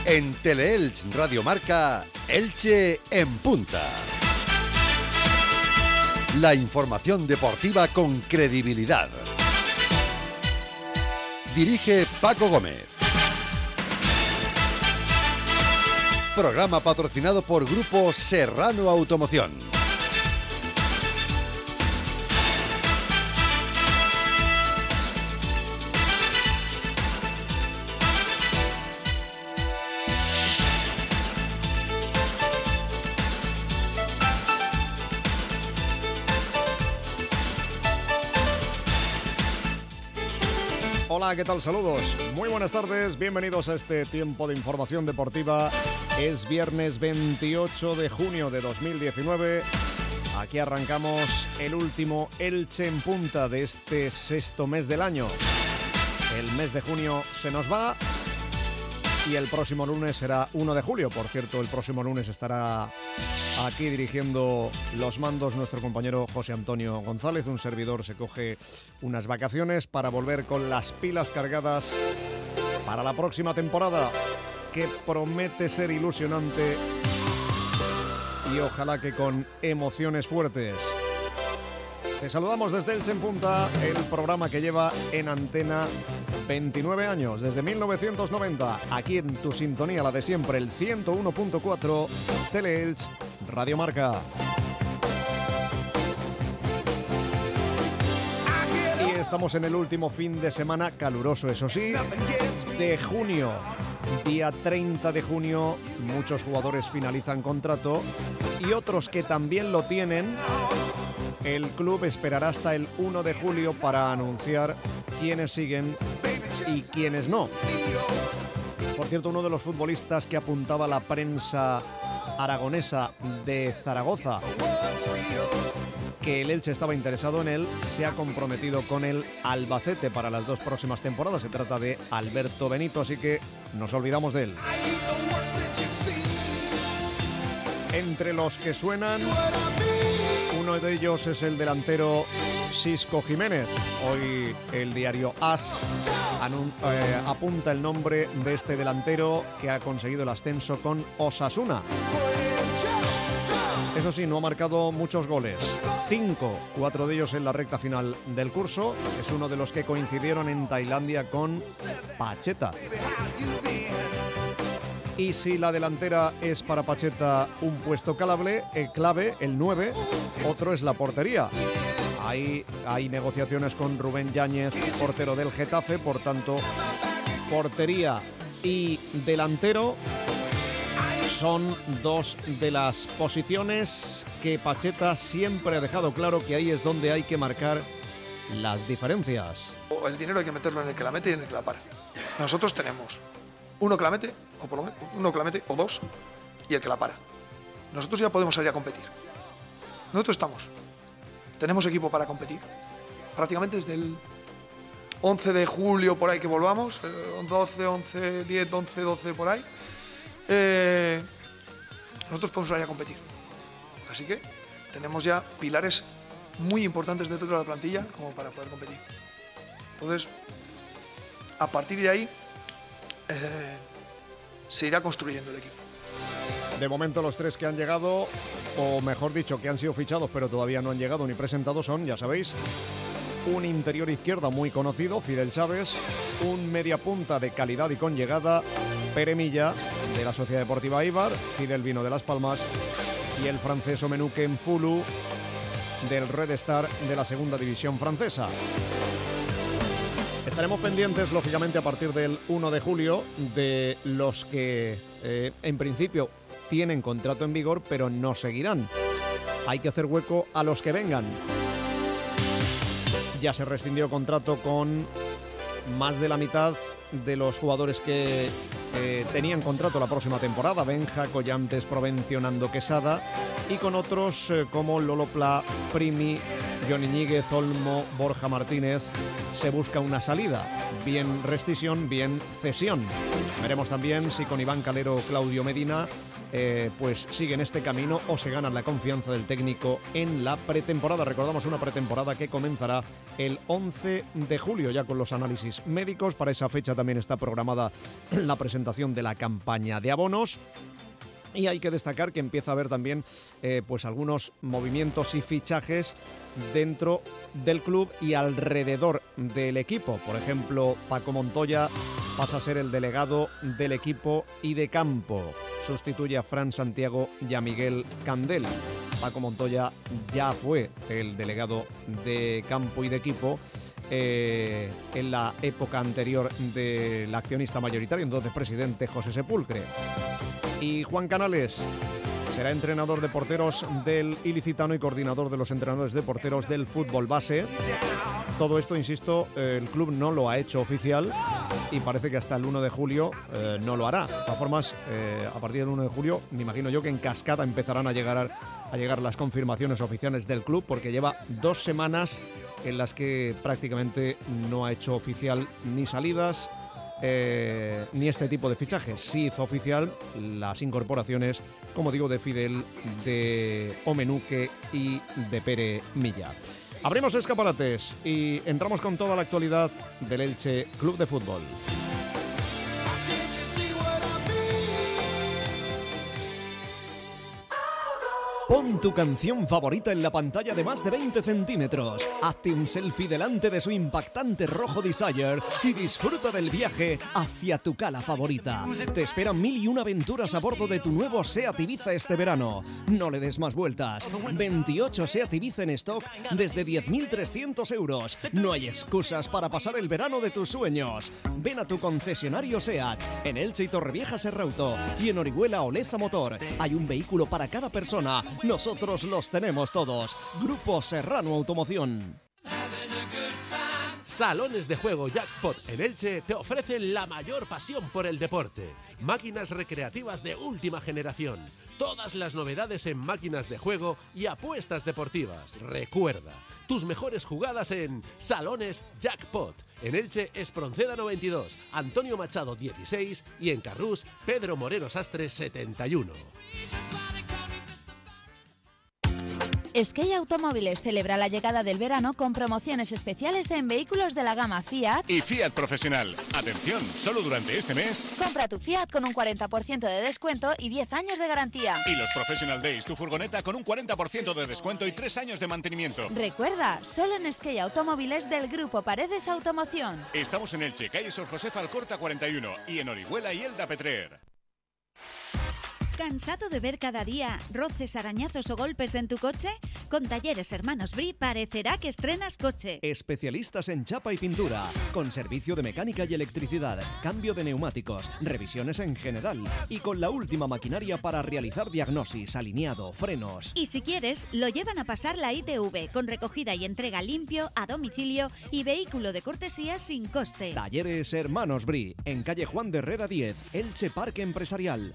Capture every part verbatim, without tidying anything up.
En Teleelch Radio Marca, Elche en punta. La información deportiva con credibilidad. Dirige Paco Gómez. Programa patrocinado por Grupo Serrano Automoción. Hola, ¿qué tal? Saludos. Muy buenas tardes, bienvenidos a este tiempo de información deportiva. Es viernes veintiocho de junio de dos mil diecinueve. Aquí arrancamos el último Elche en punta de este sexto mes del año. El mes de junio se nos va y el próximo lunes será uno de julio. Por cierto, el próximo lunes estará aquí dirigiendo los mandos nuestro compañero José Antonio González. Un servidor se coge unas vacaciones para volver con las pilas cargadas para la próxima temporada, que promete ser ilusionante y ojalá que con emociones fuertes. Te saludamos desde Elche en Punta, el programa que lleva en antena veintinueve años, desde mil novecientos noventa, aquí en tu sintonía, la de siempre, el ciento uno punto cuatro, Teleelch Radio Marca. Y estamos en el último fin de semana, caluroso eso sí, de junio. Día treinta de junio, muchos jugadores finalizan contrato y otros que también lo tienen. El club esperará hasta el uno de julio para anunciar quiénes siguen y quiénes no. Por cierto, uno de los futbolistas que apuntaba la prensa aragonesa de Zaragoza que el Elche estaba interesado en él, se ha comprometido con el Albacete para las dos próximas temporadas. Se trata de Alberto Benito, así que nos olvidamos de él. Entre los que suenan, uno de ellos es el delantero Xisco Jiménez. Hoy el diario AS anun- eh, apunta el nombre de este delantero que ha conseguido el ascenso con Osasuna. Eso sí, no ha marcado muchos goles. Cinco, cuatro de ellos en la recta final del curso. Es uno de los que coincidieron en Tailandia con Pacheta. Y si la delantera es para Pacheta un puesto clave, eh, clave el nueve, otro es la portería. Ahí hay negociaciones con Rubén Yáñez, portero del Getafe, por tanto, portería y delantero son dos de las posiciones que Pacheta siempre ha dejado claro que ahí es donde hay que marcar las diferencias. El dinero hay que meterlo en el que la mete y en el que la para. Nosotros tenemos uno que la mete, o por lo menos uno que la mete, o dos, y el que la para. Nosotros ya podemos salir a competir. Nosotros estamos. Tenemos equipo para competir. Prácticamente desde el once de julio por ahí que volvamos, doce, once, diez, once, doce por ahí. Eh, nosotros podemos salir a competir. Así que tenemos ya pilares muy importantes dentro de la plantilla como para poder competir. Entonces, a partir de ahí, eh, se irá construyendo el equipo. De momento los tres que han llegado, o mejor dicho, que han sido fichados pero todavía no han llegado ni presentados son, ya sabéis, un interior izquierda muy conocido, Fidel Chávez, un mediapunta de calidad y con llegada, Pere Milla, de la Sociedad Deportiva Eibar, Fidel vino de Las Palmas, y el francés Omenuke Mfulu, del Red Star de la segunda división francesa. Estaremos pendientes, lógicamente, a partir del uno de julio, de los que, eh, en principio, tienen contrato en vigor, pero no seguirán. Hay que hacer hueco a los que vengan. Ya se rescindió contrato con más de la mitad de los jugadores que eh, tenían contrato la próxima temporada, Benja, Collantes, Provencio, Nando Quesada, y con otros eh, como Lolo Pla, Primi, Johnny Ñíguez, Olmo, Borja Martínez. Se busca una salida, bien rescisión, bien cesión. Veremos también si con Iván Calero o Claudio Medina eh, pues siguen este camino o se ganan la confianza del técnico en la pretemporada. Recordamos una pretemporada que comenzará el once de julio, ya con los análisis médicos. Para esa fecha también está programada la presentación presentación de la campaña de abonos. Y hay que destacar que empieza a haber también eh, pues algunos movimientos y fichajes dentro del club y alrededor del equipo. Por ejemplo, Paco Montoya pasa a ser el delegado del equipo y de campo. Sustituye a Fran Santiago y a Miguel Candel. Paco Montoya ya fue el delegado de campo y de equipo eh, en la época anterior del accionista mayoritario, entonces presidente José Sepulcre. Y Juan Canales será entrenador de porteros del ilicitano y coordinador de los entrenadores de porteros del fútbol base. Todo esto, insisto, el club no lo ha hecho oficial y parece que hasta el uno de julio eh, no lo hará. De todas formas, eh, a partir del uno de julio, me imagino yo que en cascada empezarán a llegar, a, a llegar las confirmaciones oficiales del club, porque lleva dos semanas en las que prácticamente no ha hecho oficial ni salidas, Eh, ni este tipo de fichajes. Sí hizo oficial las incorporaciones, como digo, de Fidel, de Omenuque y de Pere Milla. Abrimos escaparates y entramos con toda la actualidad del Elche Club de Fútbol. Pon tu canción favorita en la pantalla de más de veinte centímetros. Hazte un selfie delante de su impactante rojo Desire y disfruta del viaje hacia tu cala favorita. Te esperan mil y una aventuras a bordo de tu nuevo SEAT Ibiza este verano. No le des más vueltas. veintiocho SEAT Ibiza en stock desde diez mil trescientos euros. No hay excusas para pasar el verano de tus sueños. Ven a tu concesionario SEAT en Elche y Torrevieja Serrauto y en Orihuela Oleza Motor. Hay un vehículo para cada persona. Nosotros los tenemos todos. Grupo Serrano Automoción. Salones de juego Jackpot en Elche te ofrecen la mayor pasión por el deporte. Máquinas recreativas de última generación. Todas las novedades en máquinas de juego y apuestas deportivas. Recuerda, tus mejores jugadas en Salones Jackpot. En Elche, Espronceda noventa y dos, Antonio Machado dieciséis y en Carrús, Pedro Moreno Sastre setenta y uno. Sky Automóviles celebra la llegada del verano con promociones especiales en vehículos de la gama Fiat y Fiat Profesional. Atención, solo durante este mes. Compra tu Fiat con un cuarenta por ciento de descuento y diez años de garantía. Y los Professional Days, tu furgoneta con un cuarenta por ciento de descuento y tres años de mantenimiento. Recuerda, solo en Sky Automóviles del Grupo Paredes Automoción. Estamos en Elche, calle Sor Josefa Alcorta cuarenta y uno y en Orihuela y Elda Petrer. ¿Cansado de ver cada día roces, arañazos o golpes en tu coche? Con Talleres Hermanos Bri parecerá que estrenas coche. Especialistas en chapa y pintura, con servicio de mecánica y electricidad, cambio de neumáticos, revisiones en general y con la última maquinaria para realizar diagnosis, alineado, frenos. Y si quieres, lo llevan a pasar la I T V con recogida y entrega limpio, a domicilio y vehículo de cortesía sin coste. Talleres Hermanos Bri, en calle Juan de Herrera diez, Elche Parque Empresarial.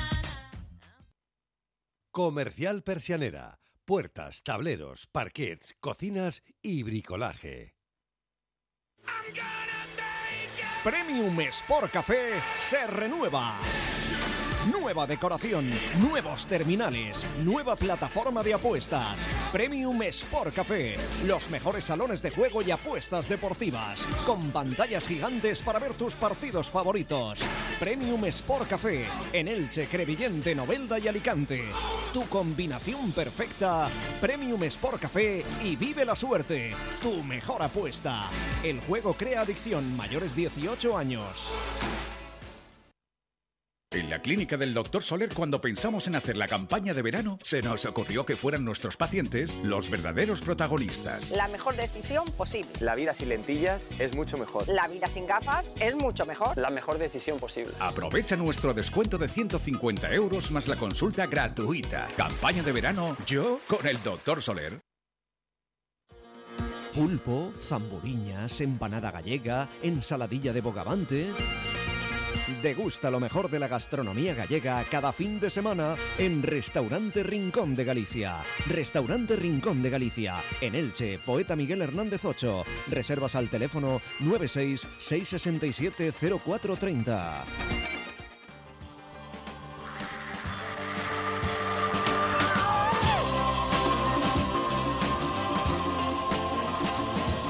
Comercial Persianera. Puertas, tableros, parquets, cocinas y bricolaje. Premium Sport Café se renueva. Nueva decoración, nuevos terminales, nueva plataforma de apuestas. Premium Sport Café, los mejores salones de juego y apuestas deportivas, con pantallas gigantes para ver tus partidos favoritos. Premium Sport Café, en Elche, Crevillente, Novelda y Alicante. Tu combinación perfecta, Premium Sport Café y vive la suerte. Tu mejor apuesta. El juego crea adicción, mayores dieciocho años. En la clínica del doctor Soler, cuando pensamos en hacer la campaña de verano, se nos ocurrió que fueran nuestros pacientes los verdaderos protagonistas. La mejor decisión posible. La vida sin lentillas es mucho mejor. La vida sin gafas es mucho mejor. La mejor decisión posible. Aprovecha nuestro descuento de ciento cincuenta euros más la consulta gratuita. Campaña de verano, yo con el doctor Soler. Pulpo, zamburiñas, empanada gallega, ensaladilla de bogavante. Degusta lo mejor de la gastronomía gallega cada fin de semana en Restaurante Rincón de Galicia. Restaurante Rincón de Galicia, en Elche, Poeta Miguel Hernández ocho. Reservas al teléfono nueve seis seis seis siete cero cuatro tres cero.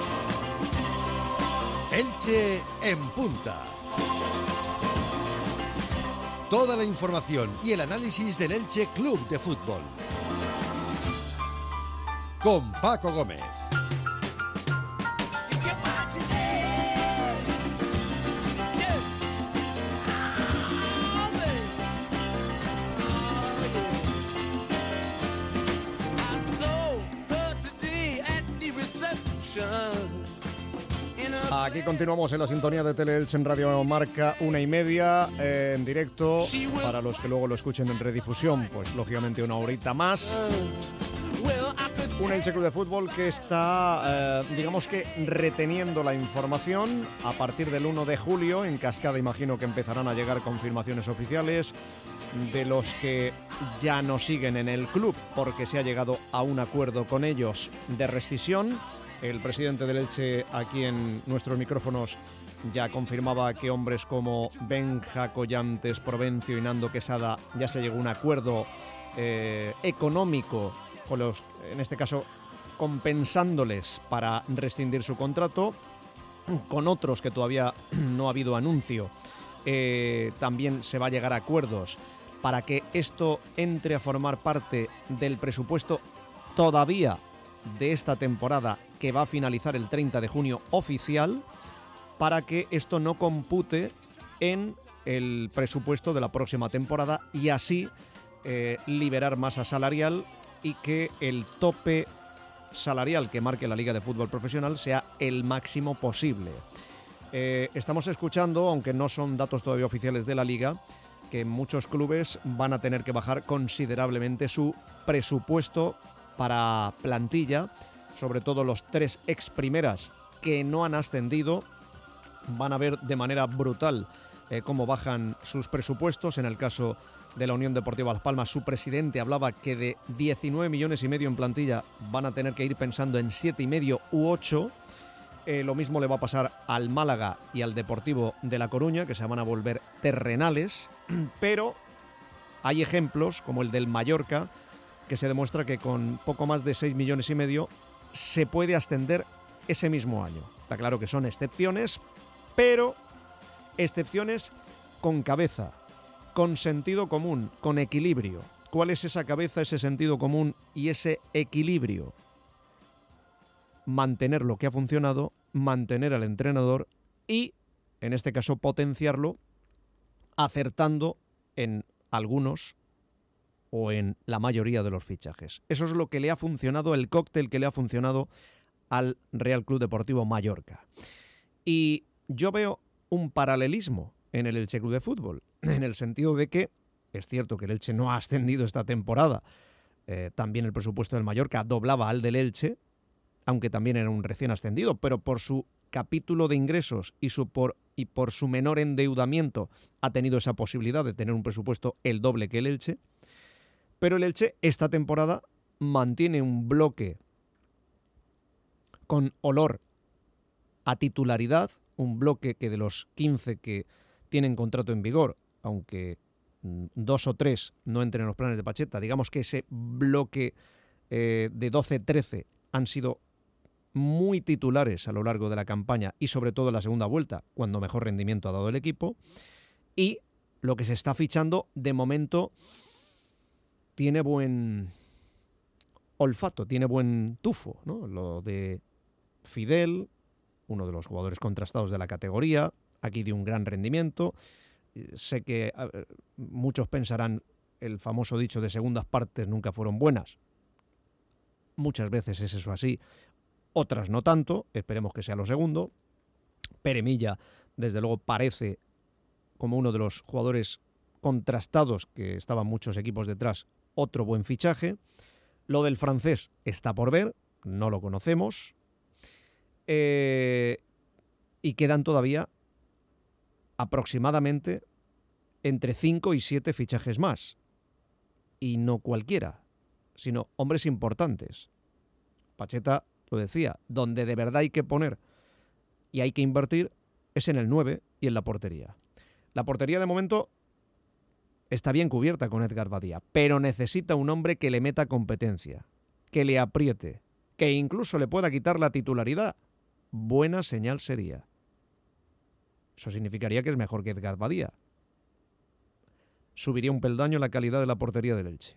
Elche en punta. Toda la información y el análisis del Elche Club de Fútbol. Con Paco Gómez. Aquí continuamos en la sintonía de Teleelche en Radio Marca, una y media, eh, en directo. Para los que luego lo escuchen en redifusión, pues lógicamente una horita más. Un Elche Club de Fútbol que está, eh, digamos que reteniendo la información. A partir del uno de julio, en cascada imagino que empezarán a llegar confirmaciones oficiales de los que ya no siguen en el club porque se ha llegado a un acuerdo con ellos de rescisión. El presidente del Elche aquí en nuestros micrófonos ya confirmaba que hombres como Benja, Collantes, Provencio y Nando Quesada ya se llegó a un acuerdo eh, económico con los, en este caso, compensándoles para rescindir su contrato. Con otros que todavía no ha habido anuncio, eh, también se va a llegar a acuerdos para que esto entre a formar parte del presupuesto todavía de esta temporada que va a finalizar el treinta de junio oficial, para que esto no compute en el presupuesto de la próxima temporada y así eh, liberar masa salarial y que el tope salarial que marque la Liga de Fútbol Profesional sea el máximo posible. Eh, estamos escuchando, aunque no son datos todavía oficiales de la Liga, que muchos clubes van a tener que bajar considerablemente su presupuesto para plantilla, sobre todo los tres ex primeras que no han ascendido, van a ver de manera brutal eh, cómo bajan sus presupuestos. En el caso de la Unión Deportiva Las Palmas, su presidente hablaba que de diecinueve millones y medio en plantilla van a tener que ir pensando en siete y medio u ocho. Eh, lo mismo le va a pasar al Málaga y al Deportivo de La Coruña, que se van a volver terrenales, pero hay ejemplos como el del Mallorca, que se demuestra que con poco más de seis millones y medio se puede ascender ese mismo año. Está claro que son excepciones, pero excepciones con cabeza, con sentido común, con equilibrio. ¿Cuál es esa cabeza, ese sentido común y ese equilibrio? Mantener lo que ha funcionado, mantener al entrenador y, en este caso, potenciarlo, acertando en algunos o en la mayoría de los fichajes. Eso es lo que le ha funcionado, el cóctel que le ha funcionado al Real Club Deportivo Mallorca. Y yo veo un paralelismo en el Elche Club de Fútbol, en el sentido de que es cierto que el Elche no ha ascendido esta temporada. Eh, también el presupuesto del Mallorca doblaba al del Elche, aunque también era un recién ascendido, pero por su capítulo de ingresos y, su por, y por su menor endeudamiento ha tenido esa posibilidad de tener un presupuesto el doble que el Elche. Pero el Elche esta temporada mantiene un bloque con olor a titularidad, un bloque que de los quince que tienen contrato en vigor, aunque dos o tres no entren en los planes de Pacheta, digamos que ese bloque eh, de doce trece han sido muy titulares a lo largo de la campaña y sobre todo en la segunda vuelta, cuando mejor rendimiento ha dado el equipo. Y lo que se está fichando de momento tiene buen olfato, tiene buen tufo, ¿no? Lo de Fidel, uno de los jugadores contrastados de la categoría, aquí de un gran rendimiento. Sé que eh, muchos pensarán el famoso dicho de segundas partes nunca fueron buenas. Muchas veces es eso así, otras no tanto, esperemos que sea lo segundo. Pere Milla, desde luego, parece como uno de los jugadores contrastados que estaban muchos equipos detrás, otro buen fichaje. Lo del francés está por ver, no lo conocemos. Eh, y quedan todavía aproximadamente entre cinco y siete fichajes más. Y no cualquiera, sino hombres importantes. Pacheta lo decía, donde de verdad hay que poner y hay que invertir es en el nueve y en la portería. La portería de momento está bien cubierta con Edgar Badía, pero necesita un hombre que le meta competencia, que le apriete, que incluso le pueda quitar la titularidad. Buena señal sería. Eso significaría que es mejor que Edgar Badía. subiría un peldaño la calidad de la portería del Elche.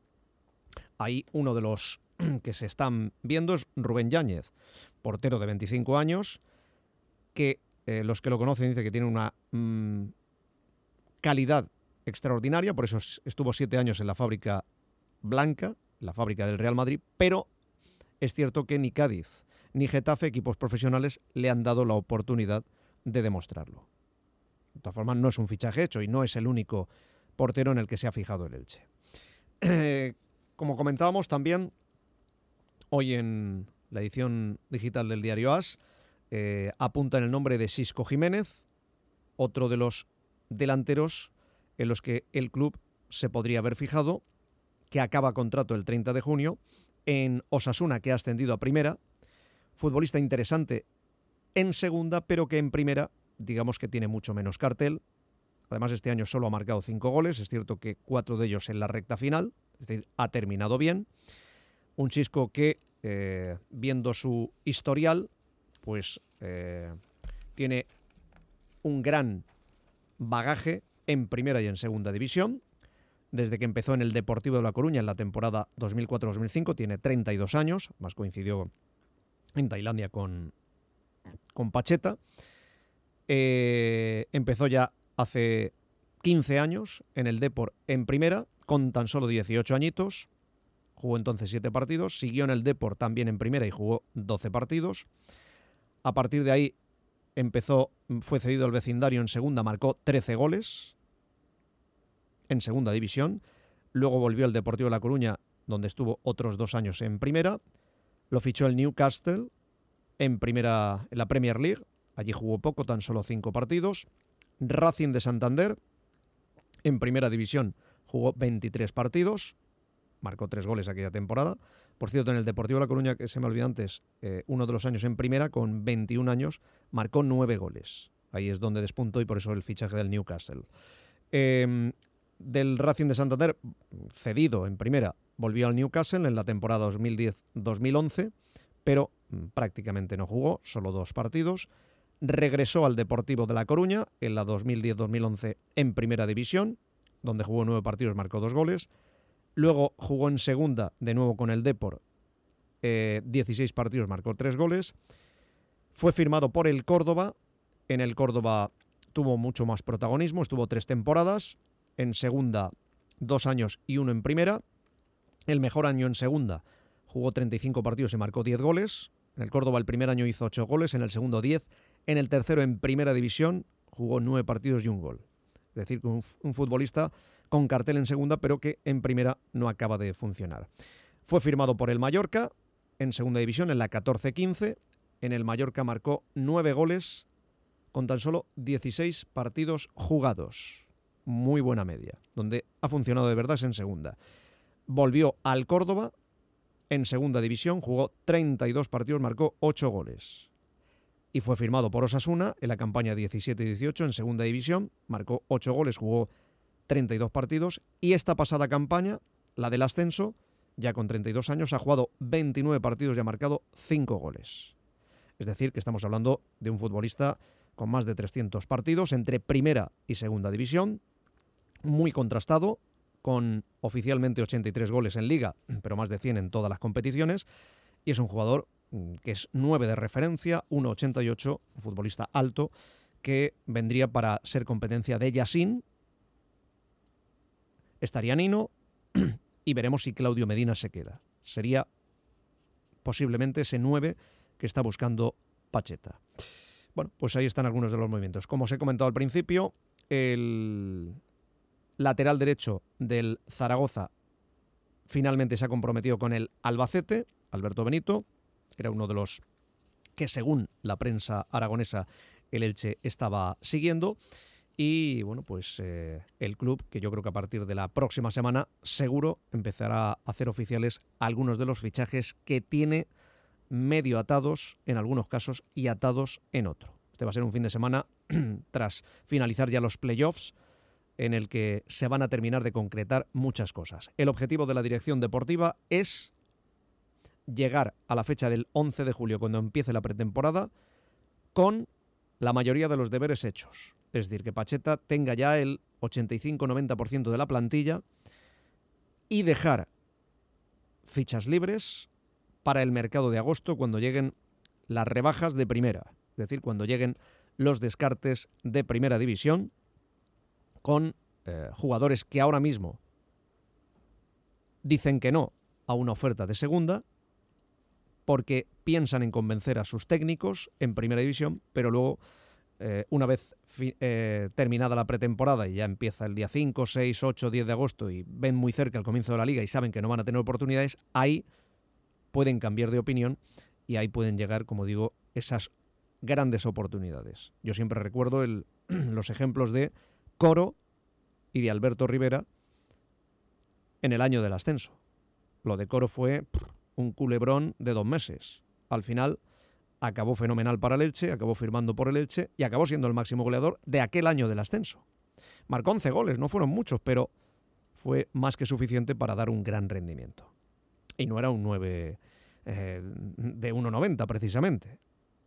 Ahí uno de los que se están viendo es Rubén Yáñez, portero de veinticinco años, que eh, los que lo conocen dicen que tiene una mmm, calidad extraordinaria, por eso estuvo siete años en la fábrica blanca, la fábrica del Real Madrid, pero es cierto que ni Cádiz ni Getafe, equipos profesionales, le han dado la oportunidad de demostrarlo. De todas formas, no es un fichaje hecho y no es el único portero en el que se ha fijado el Elche. Eh, como comentábamos también, hoy en la edición digital del diario AS, eh, apuntan el nombre de Xisco Jiménez, otro de los delanteros en los que el club se podría haber fijado, que acaba contrato el treinta de junio, en Osasuna, que ha ascendido a primera, futbolista interesante en segunda, pero que en primera, digamos que tiene mucho menos cartel. Además, este año solo ha marcado cinco goles, es cierto que cuatro de ellos en la recta final, es decir, ha terminado bien. Un Xisco que, eh, viendo su historial, pues eh, tiene un gran bagaje en primera y en segunda división. Desde que empezó en el Deportivo de La Coruña en la temporada dos mil cuatro dos mil cinco, tiene treinta y dos años, más coincidió en Tailandia con, con Pacheta. Eh, empezó ya hace quince años en el Depor en primera, con tan solo dieciocho añitos. Jugó entonces siete partidos. Siguió en el Depor también en primera y jugó doce partidos. A partir de ahí empezó, fue cedido al vecindario en segunda, marcó trece goles en segunda división. Luego volvió al Deportivo de La Coruña, donde estuvo otros dos años en primera. Lo fichó el Newcastle en primera, en la Premier League. Allí jugó poco, tan solo cinco partidos. Racing de Santander, en primera división, jugó veintitrés partidos. Marcó tres goles aquella temporada. Por cierto, en el Deportivo de La Coruña, que se me olvidó antes, eh, uno de los años en primera, con veintiún años, marcó nueve goles. Ahí es donde despuntó y por eso el fichaje del Newcastle. Eh, del Racing de Santander, cedido en primera, volvió al Newcastle en la temporada dos mil diez dos mil once, pero prácticamente no jugó, solo dos partidos. Regresó al Deportivo de La Coruña en la dos mil diez dos mil once en primera división, donde jugó nueve partidos, marcó dos goles. Luego jugó en segunda, de nuevo con el Depor, eh, dieciséis partidos, marcó tres goles. Fue firmado por el Córdoba. En el Córdoba tuvo mucho más protagonismo, estuvo tres temporadas. En segunda, dos años y uno en primera. El mejor año en segunda, jugó treinta y cinco partidos y marcó diez goles. En el Córdoba el primer año hizo ocho goles, en el segundo diez. En el tercero, en primera división, jugó nueve partidos y un gol. Es decir, un, un futbolista con cartel en segunda, pero que en primera no acaba de funcionar. Fue firmado por el Mallorca en segunda división, en la catorce quince. En el Mallorca marcó nueve goles con tan solo dieciséis partidos jugados. Muy buena media. Donde ha funcionado de verdad es en segunda. Volvió al Córdoba en segunda división, jugó treinta y dos partidos, marcó ocho goles. Y fue firmado por Osasuna en la campaña diecisiete dieciocho en segunda división, marcó ocho goles, jugó treinta y dos partidos. Y esta pasada campaña, la del ascenso, ya con treinta y dos años, ha jugado veintinueve partidos y ha marcado cinco goles. Es decir, que estamos hablando de un futbolista con más de trescientos partidos entre primera y segunda división, muy contrastado, con oficialmente ochenta y tres goles en Liga, pero más de cien en todas las competiciones, y es un jugador que es nueve de referencia, uno ochenta y ocho, un futbolista alto, que vendría para ser competencia de Yassin, estaría Nino, y veremos si Claudio Medina se queda. Sería posiblemente ese nueve que está buscando Pacheta. Bueno, pues ahí están algunos de los movimientos. Como os he comentado al principio, el lateral derecho del Zaragoza finalmente se ha comprometido con el Albacete, Alberto Benito. Era uno de los que, según la prensa aragonesa, el Elche estaba siguiendo. Y bueno, pues eh, el club, que yo creo que a partir de la próxima semana seguro empezará a hacer oficiales algunos de los fichajes que tiene medio atados en algunos casos y atados en otro. Este va a ser un fin de semana tras finalizar ya los playoffs, en el que se van a terminar de concretar muchas cosas. El objetivo de la dirección deportiva es llegar a la fecha del once de julio, cuando empiece la pretemporada, con la mayoría de los deberes hechos. Es decir, que Pacheta tenga ya el ochenta y cinco noventa por ciento de la plantilla y dejar fichas libres para el mercado de agosto cuando lleguen las rebajas de primera, es decir, cuando lleguen los descartes de primera división con eh, jugadores que ahora mismo dicen que no a una oferta de segunda porque piensan en convencer a sus técnicos en primera división, pero luego, eh, una vez fi- eh, terminada la pretemporada y ya empieza el día cinco, seis, ocho, diez de agosto y ven muy cerca el comienzo de la liga y saben que no van a tener oportunidades, ahí pueden cambiar de opinión y ahí pueden llegar, como digo, esas grandes oportunidades. Yo siempre recuerdo el, los ejemplos de Coro y de Alberto Rivera en el año del ascenso. Lo de Coro fue pff, un culebrón de dos meses. Al final acabó fenomenal para el Elche, acabó firmando por el Elche y acabó siendo el máximo goleador de aquel año del ascenso. Marcó once goles, no fueron muchos, pero fue más que suficiente para dar un gran rendimiento. Y no era un nueve eh, de uno noventa precisamente.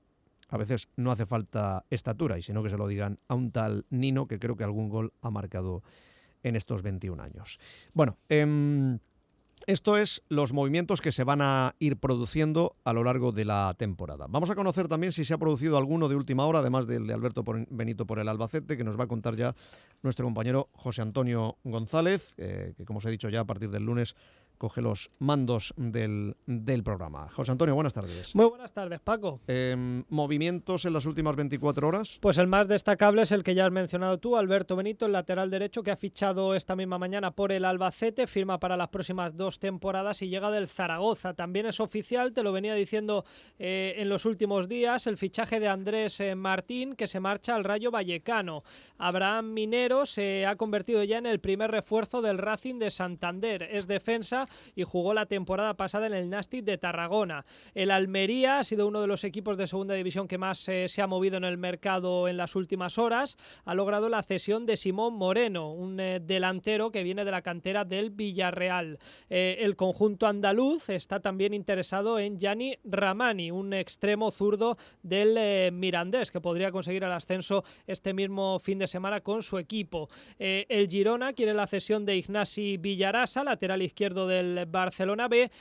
A veces no hace falta estatura, y sino que se lo digan a un tal Nino, que creo que algún gol ha marcado en estos veintiún años. Bueno, eh, esto es los movimientos que se van a ir produciendo a lo largo de la temporada. Vamos a conocer también si se ha producido alguno de última hora, además del de Alberto Benito por el Albacete, que nos va a contar ya nuestro compañero José Antonio González, eh, que como os he dicho ya a partir del lunes coge los mandos del, del programa. José Antonio, buenas tardes. Muy buenas tardes, Paco. Eh, ¿Movimientos en las últimas veinticuatro horas? Pues el más destacable es el que ya has mencionado tú, Alberto Benito, el lateral derecho que ha fichado esta misma mañana por el Albacete, firma para las próximas dos temporadas y llega del Zaragoza. También es oficial, te lo venía diciendo eh, en los últimos días, el fichaje de Andrés eh, Martín, que se marcha al Rayo Vallecano. Abraham Minero se ha convertido ya en el primer refuerzo del Racing de Santander. Es defensa y jugó la temporada pasada en el Nàstic de Tarragona. El Almería ha sido uno de los equipos de segunda división que más eh, se ha movido en el mercado en las últimas horas. Ha logrado la cesión de Simón Moreno, un eh, delantero que viene de la cantera del Villarreal. Eh, el conjunto andaluz está también interesado en Gianni Ramani, un extremo zurdo del eh, Mirandés, que podría conseguir el ascenso este mismo fin de semana con su equipo. Eh, el Girona quiere la cesión de Ignasi Villarasa, lateral izquierdo del Barcelona B,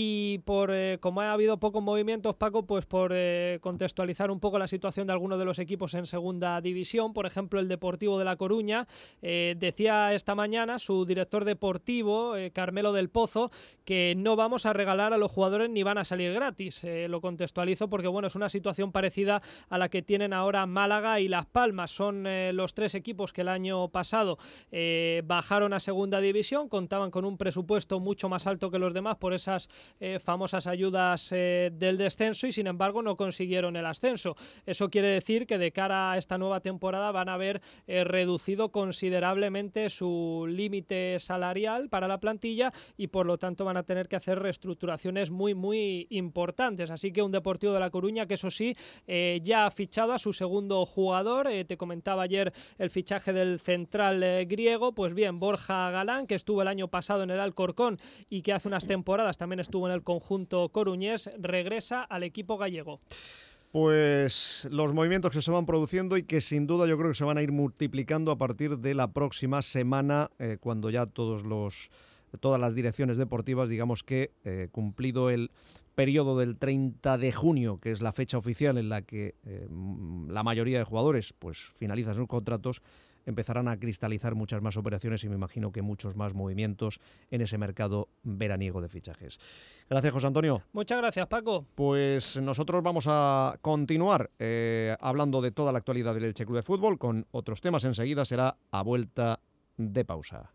y por eh, como ha habido pocos movimientos, Paco, pues por eh, contextualizar un poco la situación de algunos de los equipos en segunda división, por ejemplo el Deportivo de La Coruña, eh, decía esta mañana su director deportivo, eh, Carmelo del Pozo, que no vamos a regalar a los jugadores ni van a salir gratis. Eh, lo contextualizo porque bueno, es una situación parecida a la que tienen ahora Málaga y Las Palmas. Son eh, los tres equipos que el año pasado eh, bajaron a segunda división, contaban con un presupuesto mucho más alto que los demás por esas Eh, famosas ayudas eh, del descenso y sin embargo no consiguieron el ascenso. Eso quiere decir que de cara a esta nueva temporada van a haber eh, reducido considerablemente su límite salarial para la plantilla y por lo tanto van a tener que hacer reestructuraciones muy muy importantes. Así que un Deportivo de La Coruña que eso sí eh, ya ha fichado a su segundo jugador. Eh, te comentaba ayer el fichaje del central eh, griego. Pues bien, Borja Galán, que estuvo el año pasado en el Alcorcón y que hace unas temporadas también estuvo en el conjunto coruñés, regresa al equipo gallego. Pues los movimientos que se van produciendo y que sin duda yo creo que se van a ir multiplicando a partir de la próxima semana, eh, cuando ya todos los, todas las direcciones deportivas, digamos que eh, cumplido el periodo del treinta de junio, que es la fecha oficial en la que eh, la mayoría de jugadores pues finalizan sus contratos, empezarán a cristalizar muchas más operaciones y me imagino que muchos más movimientos en ese mercado veraniego de fichajes. Gracias, José Antonio. Muchas gracias, Paco. Pues nosotros vamos a continuar eh, hablando de toda la actualidad del Elche Club de Fútbol con otros temas. Enseguida será a vuelta de pausa.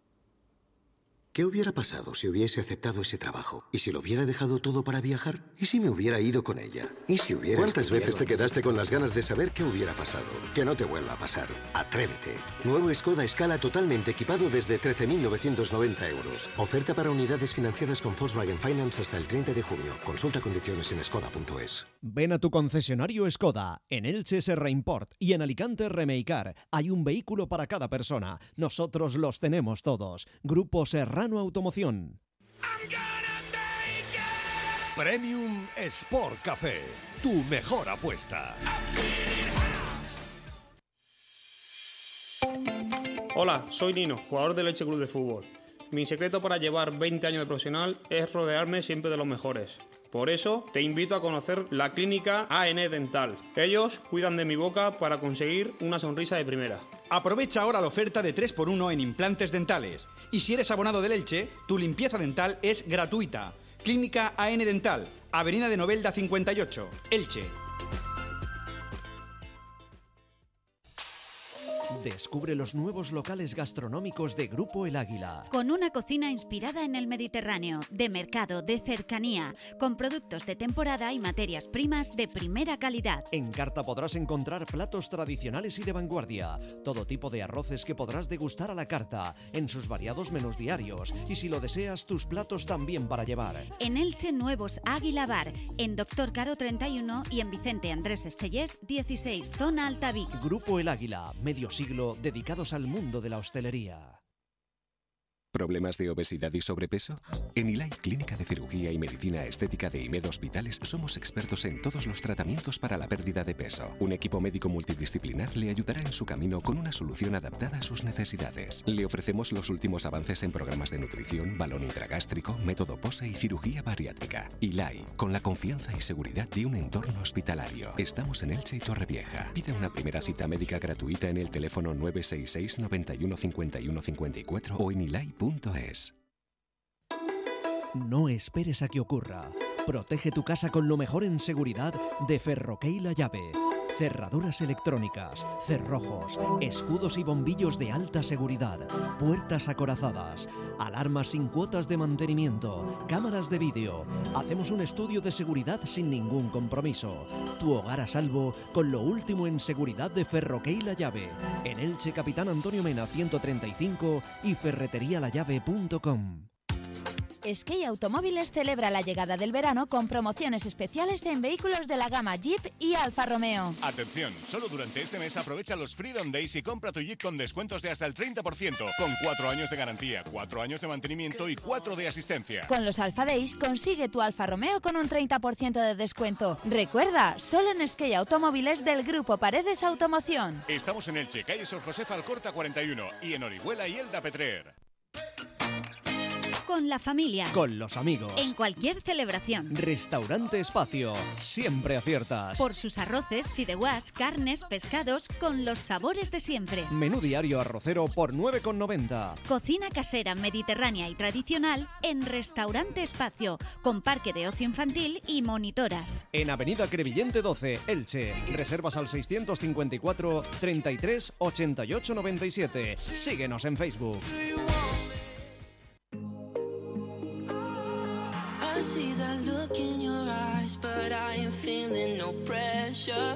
¿Qué hubiera pasado si hubiese aceptado ese trabajo? ¿Y si lo hubiera dejado todo para viajar? ¿Y si me hubiera ido con ella? ¿Y si hubiera ¿Cuántas veces te quedaste con las ganas de saber qué hubiera pasado? Que no te vuelva a pasar. Atrévete. Nuevo Skoda Scala totalmente equipado desde trece mil novecientos noventa euros. Oferta para unidades financiadas con Volkswagen Finance hasta el treinta de junio. Consulta condiciones en skoda punto es. Ven a tu concesionario Skoda. En Elche Serra Import y en Alicante Remeicar. Hay un vehículo para cada persona. Nosotros los tenemos todos. Grupo Serrano Automoción. Premium Sport Café, tu mejor apuesta. Hola, soy Nino, jugador del Elche Club de Fútbol. Mi secreto para llevar veinte años de profesional es rodearme siempre de los mejores. Por eso te invito a conocer la clínica A N Dental. Ellos cuidan de mi boca para conseguir una sonrisa de primera. Aprovecha ahora la oferta de tres por uno en implantes dentales. Y si eres abonado del Elche, tu limpieza dental es gratuita. Clínica A N Dental, Avenida de Novelda cincuenta y ocho, Elche. Descubre los nuevos locales gastronómicos de Grupo El Águila. Con una cocina inspirada en el Mediterráneo, de mercado, de cercanía, con productos de temporada y materias primas de primera calidad. En carta podrás encontrar platos tradicionales y de vanguardia, todo tipo de arroces que podrás degustar a la carta, en sus variados menús diarios, y si lo deseas, tus platos también para llevar. En Elche, nuevos Águila Bar, en Doctor Caro treinta y uno y en Vicente Andrés Estellés dieciséis, zona Altavix. Grupo El Águila, medio siglo dedicados al mundo de la hostelería. ¿Problemas de obesidad y sobrepeso? En Ilay Clínica de Cirugía y Medicina Estética de IMED Hospitales somos expertos en todos los tratamientos para la pérdida de peso. Un equipo médico multidisciplinar le ayudará en su camino con una solución adaptada a sus necesidades. Le ofrecemos los últimos avances en programas de nutrición, balón intragástrico, método POSE y cirugía bariátrica. Ilay, con la confianza y seguridad de un entorno hospitalario. Estamos en Elche y Torrevieja. Pide una primera cita médica gratuita en el teléfono nueve seis seis, noventa y uno, cincuenta y uno, cincuenta y cuatro o en ilay punto es. No esperes a que ocurra. Protege tu casa con lo mejor en seguridad de Ferroquey La Llave. Cerraduras electrónicas, cerrojos, escudos y bombillos de alta seguridad, puertas acorazadas, alarmas sin cuotas de mantenimiento, cámaras de vídeo. Hacemos un estudio de seguridad sin ningún compromiso. Tu hogar a salvo con lo último en seguridad de Ferroquey La Llave. En Elche, Capitán Antonio Mena ciento treinta y cinco y ferretería la llave punto com. Skate Automóviles celebra la llegada del verano con promociones especiales en vehículos de la gama Jeep y Alfa Romeo. Atención, solo durante este mes aprovecha los Freedom Days y compra tu Jeep con descuentos de hasta el treinta por ciento, con cuatro años de garantía, cuatro años de mantenimiento y cuatro de asistencia. Con los Alfa Days consigue tu Alfa Romeo con un treinta por ciento de descuento. Recuerda, solo en Skate Automóviles del Grupo Paredes Automoción. Estamos en Elche, calle Sor Josefa Alcorta cuarenta y uno y en Orihuela y Elda Petrer. Con la familia. Con los amigos. En cualquier celebración. Restaurante Espacio. Siempre aciertas. Por sus arroces, fideuás, carnes, pescados, con los sabores de siempre. Menú diario arrocero por nueve con noventa. Cocina casera, mediterránea y tradicional en Restaurante Espacio, con parque de ocio infantil y monitoras. En Avenida Crevillente doce, Elche. Reservas al seiscientos cincuenta y cuatro, treinta y tres, ochenta y ocho, noventa y siete. Síguenos en Facebook. See that look in your eyes, but I am feeling no pressure.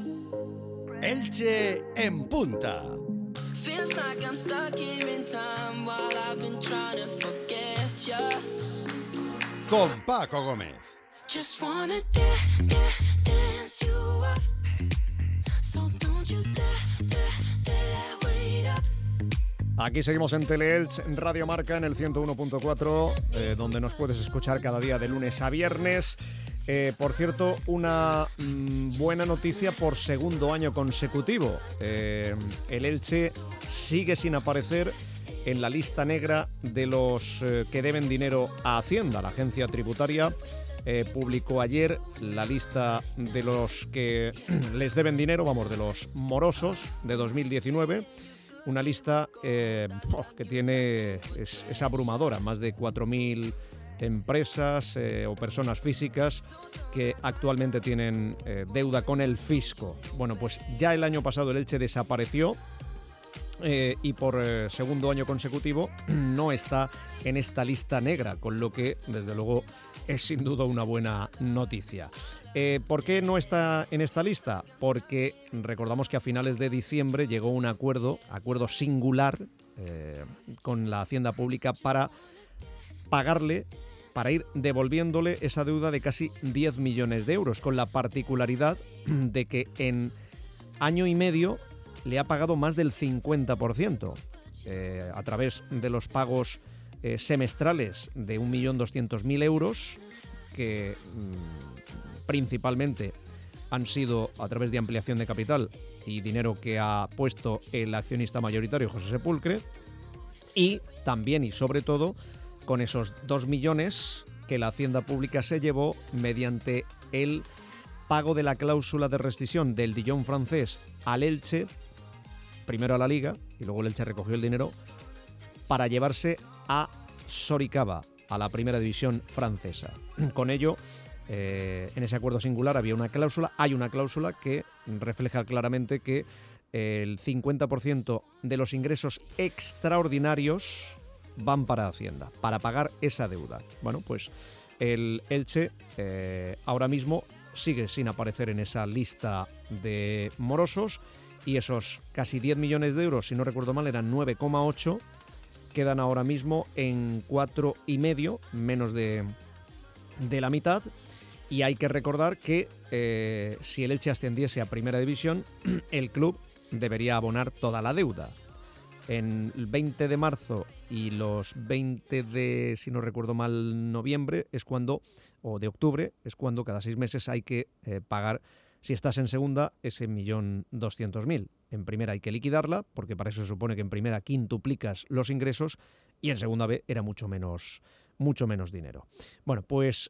Elche en punta. Feels like I'm stuck here in time while I've been trying to forget you. Con Paco Gómez. Just wanna dance, dance, dance you up. So don't you dare, dare, dare wait up. Aquí seguimos en Teleelch, Radio Marca, en el ciento uno punto cuatro, eh, donde nos puedes escuchar cada día de lunes a viernes. Eh, por cierto, una mmm, buena noticia por segundo año consecutivo. Eh, el Elche sigue sin aparecer en la lista negra de los eh, que deben dinero a Hacienda. La agencia tributaria eh, publicó ayer la lista de los que les deben dinero, vamos, de los morosos de dos mil diecinueve. Una lista eh, oh, que tiene es, es abrumadora, más de cuatro mil empresas eh, o personas físicas que actualmente tienen eh, deuda con el fisco. Bueno, pues ya el año pasado el Elche desapareció eh, y por eh, segundo año consecutivo no está en esta lista negra, con lo que desde luego es sin duda una buena noticia. Eh, ¿Por qué no está en esta lista? Porque recordamos que a finales de diciembre llegó un acuerdo, acuerdo singular eh, con la Hacienda Pública para pagarle, para ir devolviéndole esa deuda de casi diez millones de euros, con la particularidad de que en año y medio le ha pagado más del cincuenta por ciento eh, a través de los pagos eh, semestrales de un millón doscientos mil euros que mmm, principalmente han sido a través de ampliación de capital y dinero que ha puesto el accionista mayoritario José Sepulcre, y también y sobre todo con esos dos millones que la Hacienda Pública se llevó mediante el pago de la cláusula de rescisión del Dijon francés al Elche, primero a la Liga y luego el Elche recogió el dinero para llevarse a Soricaba, a la primera división francesa. Con ello, eh, en ese acuerdo singular había una cláusula, hay una cláusula que refleja claramente que el cincuenta por ciento de los ingresos extraordinarios van para Hacienda, para pagar esa deuda. Bueno, pues el Elche eh, ahora mismo sigue sin aparecer en esa lista de morosos y esos casi diez millones de euros, si no recuerdo mal, eran nueve coma ocho, quedan ahora mismo en cuatro y medio, menos de, de la mitad. Y hay que recordar que eh, si el Elche ascendiese a Primera División, el club debería abonar toda la deuda. En el veinte de marzo y los veinte de, si no recuerdo mal, noviembre, es cuando, o de octubre, es cuando cada seis meses hay que eh, pagar, si estás en segunda, ese millón doscientos mil. En primera hay que liquidarla, porque para eso se supone que en primera quintuplicas los ingresos, y en segunda B era mucho menos, mucho menos dinero. Bueno, pues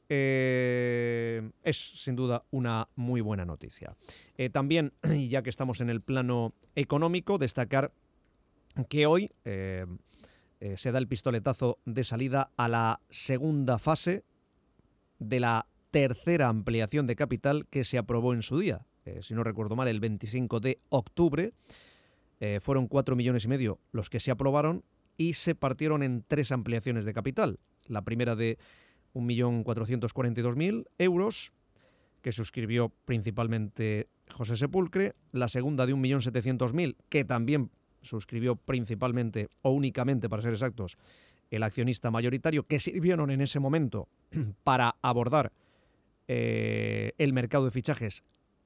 eh, es sin duda una muy buena noticia. Eh, también, ya que estamos en el plano económico, destacar que hoy eh, eh, se da el pistoletazo de salida a la segunda fase de la tercera ampliación de capital que se aprobó en su día. Eh, si no recuerdo mal, el veinticinco de octubre eh, fueron cuatro millones y medio los que se aprobaron y se partieron en tres ampliaciones de capital. La primera de un millón cuatrocientos cuarenta y dos mil euros, que suscribió principalmente José Sepulcre. La segunda de un millón setecientos mil, que también suscribió principalmente, o únicamente para ser exactos, el accionista mayoritario, que sirvieron en ese momento para abordar eh, el mercado de fichajes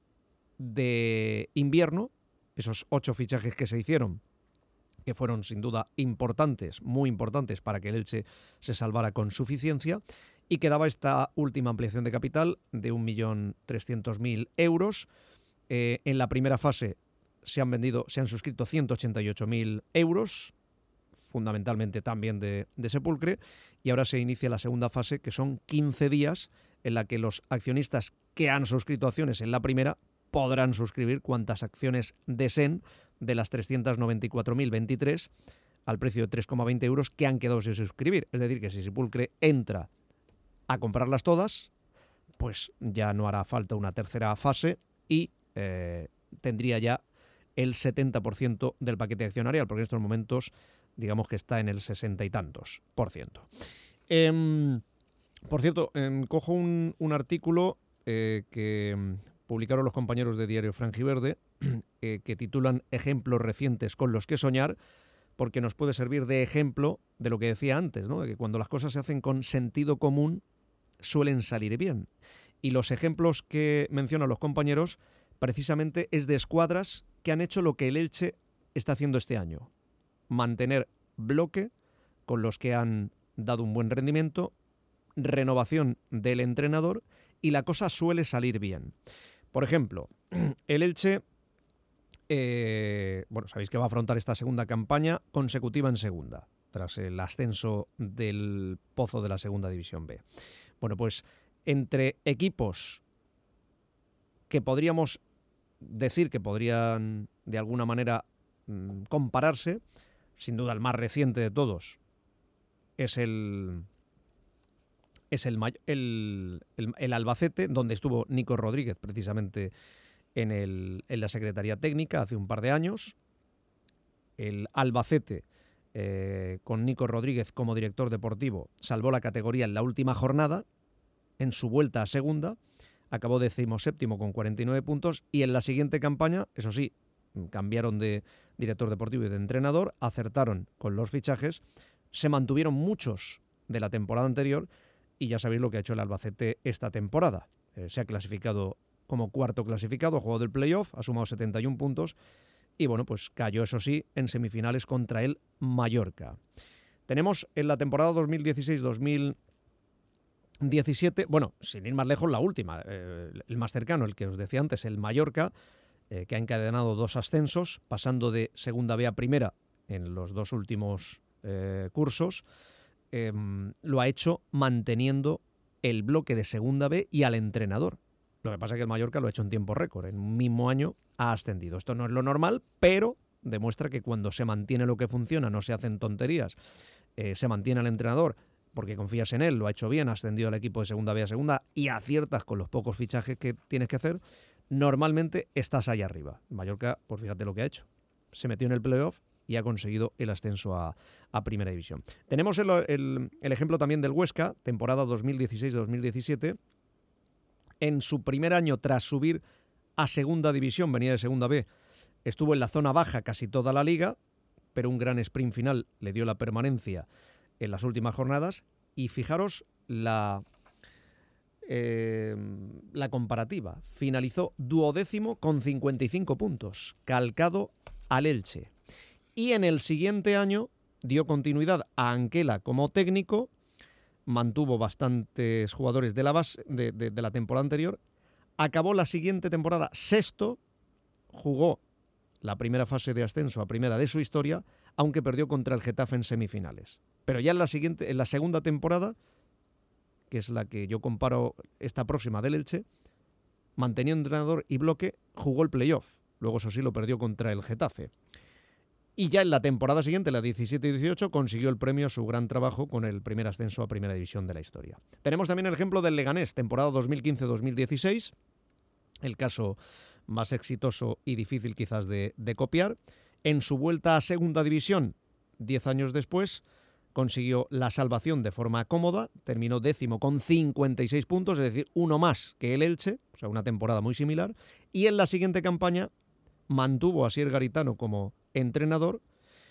de invierno, esos ocho fichajes que se hicieron, que fueron sin duda importantes, muy importantes para que el Elche se salvara con suficiencia, y quedaba esta última ampliación de capital de un millón trescientos mil euros. Eh, en la primera fase se han vendido, se han suscrito ciento ochenta y ocho mil euros, fundamentalmente también de, de Sepulcre, y ahora se inicia la segunda fase, que son quince días, en la que los accionistas que han suscrito acciones en la primera podrán suscribir cuantas acciones deseen de las trescientos noventa y cuatro mil veintitrés al precio de tres coma veinte euros que han quedado sin suscribir. Es decir, que si Sepulcre entra a comprarlas todas, pues ya no hará falta una tercera fase y eh, tendría ya el setenta por ciento del paquete accionarial, porque en estos momentos digamos que está en el sesenta y tantos por ciento. Eh, por cierto, eh, cojo un, un artículo eh, que publicaron los compañeros de Diario Franjiverde, eh, que titulan Ejemplos recientes con los que soñar, porque nos puede servir de ejemplo de lo que decía antes, ¿no? De que cuando las cosas se hacen con sentido común suelen salir bien. Y los ejemplos que mencionan los compañeros precisamente es de escuadras que han hecho lo que el Elche está haciendo este año: mantener bloque con los que han dado un buen rendimiento, renovación del entrenador, y la cosa suele salir bien. Por ejemplo, el Elche, eh, bueno, sabéis que va a afrontar esta segunda campaña consecutiva en segunda, tras el ascenso del Pozo de la Segunda División B. Bueno, pues entre equipos que podríamos decir que podrían de alguna manera mmm, compararse, sin duda el más reciente de todos es el es el, el, el, el Albacete, donde estuvo Nico Rodríguez precisamente en, el, en la Secretaría Técnica hace un par de años. El Albacete, eh, con Nico Rodríguez como director deportivo, salvó la categoría en la última jornada. En su vuelta a segunda acabó decimoséptimo con cuarenta y nueve puntos, y en la siguiente campaña, eso sí, cambiaron de director deportivo y de entrenador, acertaron con los fichajes, se mantuvieron muchos de la temporada anterior, y ya sabéis lo que ha hecho el Albacete esta temporada. Eh, se ha clasificado como cuarto clasificado, ha jugado del playoff, ha sumado setenta y un puntos, y bueno, pues cayó, eso sí, en semifinales contra el Mallorca. Tenemos en la temporada dos mil dieciséis dos mil diecisiete, bueno, sin ir más lejos, la última, eh, el más cercano, el que os decía antes, el Mallorca, eh, que ha encadenado dos ascensos, pasando de segunda B a primera en los dos últimos eh, cursos, eh, lo ha hecho manteniendo el bloque de segunda B y al entrenador. Lo que pasa es que el Mallorca lo ha hecho en tiempo récord, en un mismo año ha ascendido. Esto no es lo normal, pero demuestra que cuando se mantiene lo que funciona, no se hacen tonterías, eh, se mantiene al entrenador porque confías en él, lo ha hecho bien, ha ascendido al equipo de segunda B a segunda y aciertas con los pocos fichajes que tienes que hacer, normalmente estás ahí arriba. Mallorca, pues fíjate lo que ha hecho. Se metió en el playoff y ha conseguido el ascenso a, a Primera División. Tenemos el, el, el ejemplo también del Huesca, temporada dos mil dieciséis dos mil diecisiete. En su primer año tras subir a Segunda División, venía de Segunda B, estuvo en la zona baja casi toda la liga, pero un gran sprint final le dio la permanencia en las últimas jornadas. Y fijaros la... Eh, la comparativa. Finalizó duodécimo con cincuenta y cinco puntos, calcado al Elche. Y en el siguiente año dio continuidad a Anquela como técnico, mantuvo bastantes jugadores de la base de, de, de la temporada anterior, acabó la siguiente temporada sexto, jugó la primera fase de ascenso a primera de su historia, aunque perdió contra el Getafe en semifinales. Pero ya en la siguiente, en la segunda temporada, que es la que yo comparo esta próxima del Elche, mantenía entrenador y bloque, jugó el playoff. Luego, eso sí, lo perdió contra el Getafe. Y ya en la temporada siguiente, la diecisiete y dieciocho, consiguió el premio a su gran trabajo con el primer ascenso a Primera División de la historia. Tenemos también el ejemplo del Leganés, temporada dos mil quince dos mil dieciséis, el caso más exitoso y difícil quizás de, de copiar. En su vuelta a Segunda División, diez años después, consiguió la salvación de forma cómoda, terminó décimo con cincuenta y seis puntos, es decir, uno más que el Elche, o sea, una temporada muy similar, y en la siguiente campaña mantuvo a Asier Garitano como entrenador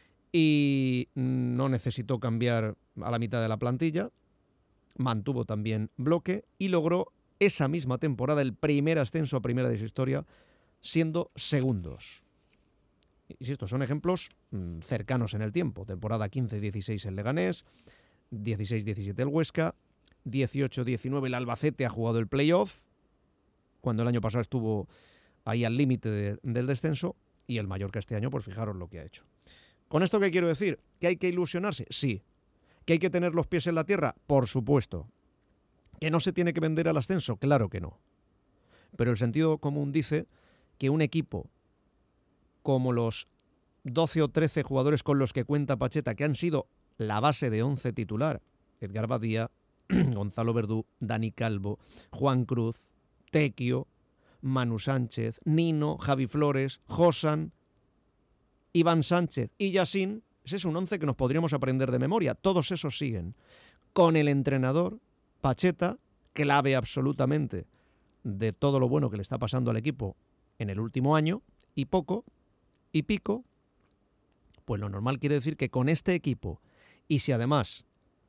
y no necesitó cambiar a la mitad de la plantilla, mantuvo también bloque y logró esa misma temporada el primer ascenso a primera de su historia, siendo segundos. Insisto, son ejemplos mmm, cercanos en el tiempo. Temporada quince dieciséis el Leganés, dieciséis diecisiete el Huesca, dieciocho diecinueve el Albacete ha jugado el playoff, cuando el año pasado estuvo ahí al límite de, del descenso, y el Mallorca este año, pues fijaros lo que ha hecho. ¿Con esto qué quiero decir? ¿Que hay que ilusionarse? Sí. ¿Que hay que tener los pies en la tierra? Por supuesto. ¿Que no se tiene que vender al ascenso? Claro que no. Pero el sentido común dice que un equipo como los doce o trece jugadores con los que cuenta Pacheta, que han sido la base de once titular, Edgar Badía, Gonzalo Verdú, Dani Calvo, Juan Cruz, Tequio, Manu Sánchez, Nino, Javi Flores, Josan, Iván Sánchez y Yassin, ese es un once que nos podríamos aprender de memoria. Todos esos siguen. Con el entrenador, Pacheta, clave absolutamente de todo lo bueno que le está pasando al equipo en el último año y poco, y pico, pues lo normal quiere decir que con este equipo, y si además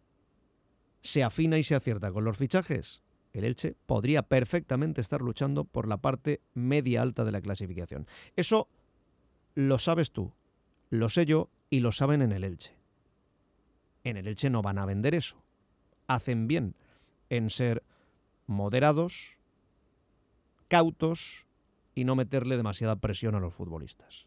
se afina y se acierta con los fichajes, el Elche podría perfectamente estar luchando por la parte media alta de la clasificación. Eso lo sabes tú, lo sé yo y lo saben en el Elche. En el Elche no van a vender eso. Hacen bien en ser moderados, cautos y no meterle demasiada presión a los futbolistas.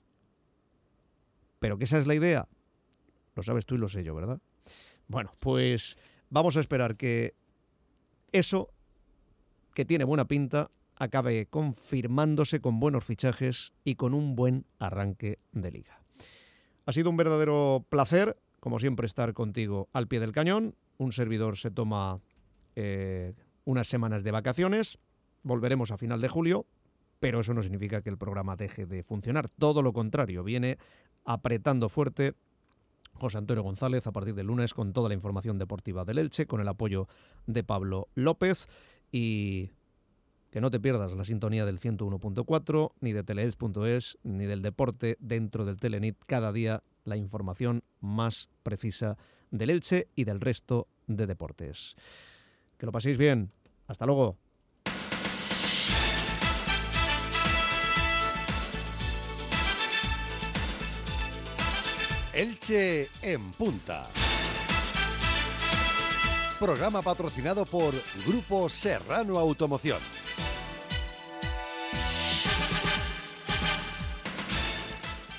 ¿Pero que esa es la idea? Lo sabes tú y lo sé yo, ¿verdad? Bueno, pues vamos a esperar que eso, que tiene buena pinta, acabe confirmándose con buenos fichajes y con un buen arranque de liga. Ha sido un verdadero placer, como siempre, estar contigo al pie del cañón. Un servidor se toma eh, unas semanas de vacaciones. Volveremos a final de julio, pero eso no significa que el programa deje de funcionar. Todo lo contrario, viene apretando fuerte José Antonio González a partir del lunes con toda la información deportiva del Elche, con el apoyo de Pablo López, y que no te pierdas la sintonía del ciento uno punto cuatro, ni de teleelch punto es, ni del deporte dentro del Telenit. Cada día la información más precisa del Elche y del resto de deportes. Que lo paséis bien. Hasta luego. Elche en punta. Programa patrocinado por Grupo Serrano Automoción.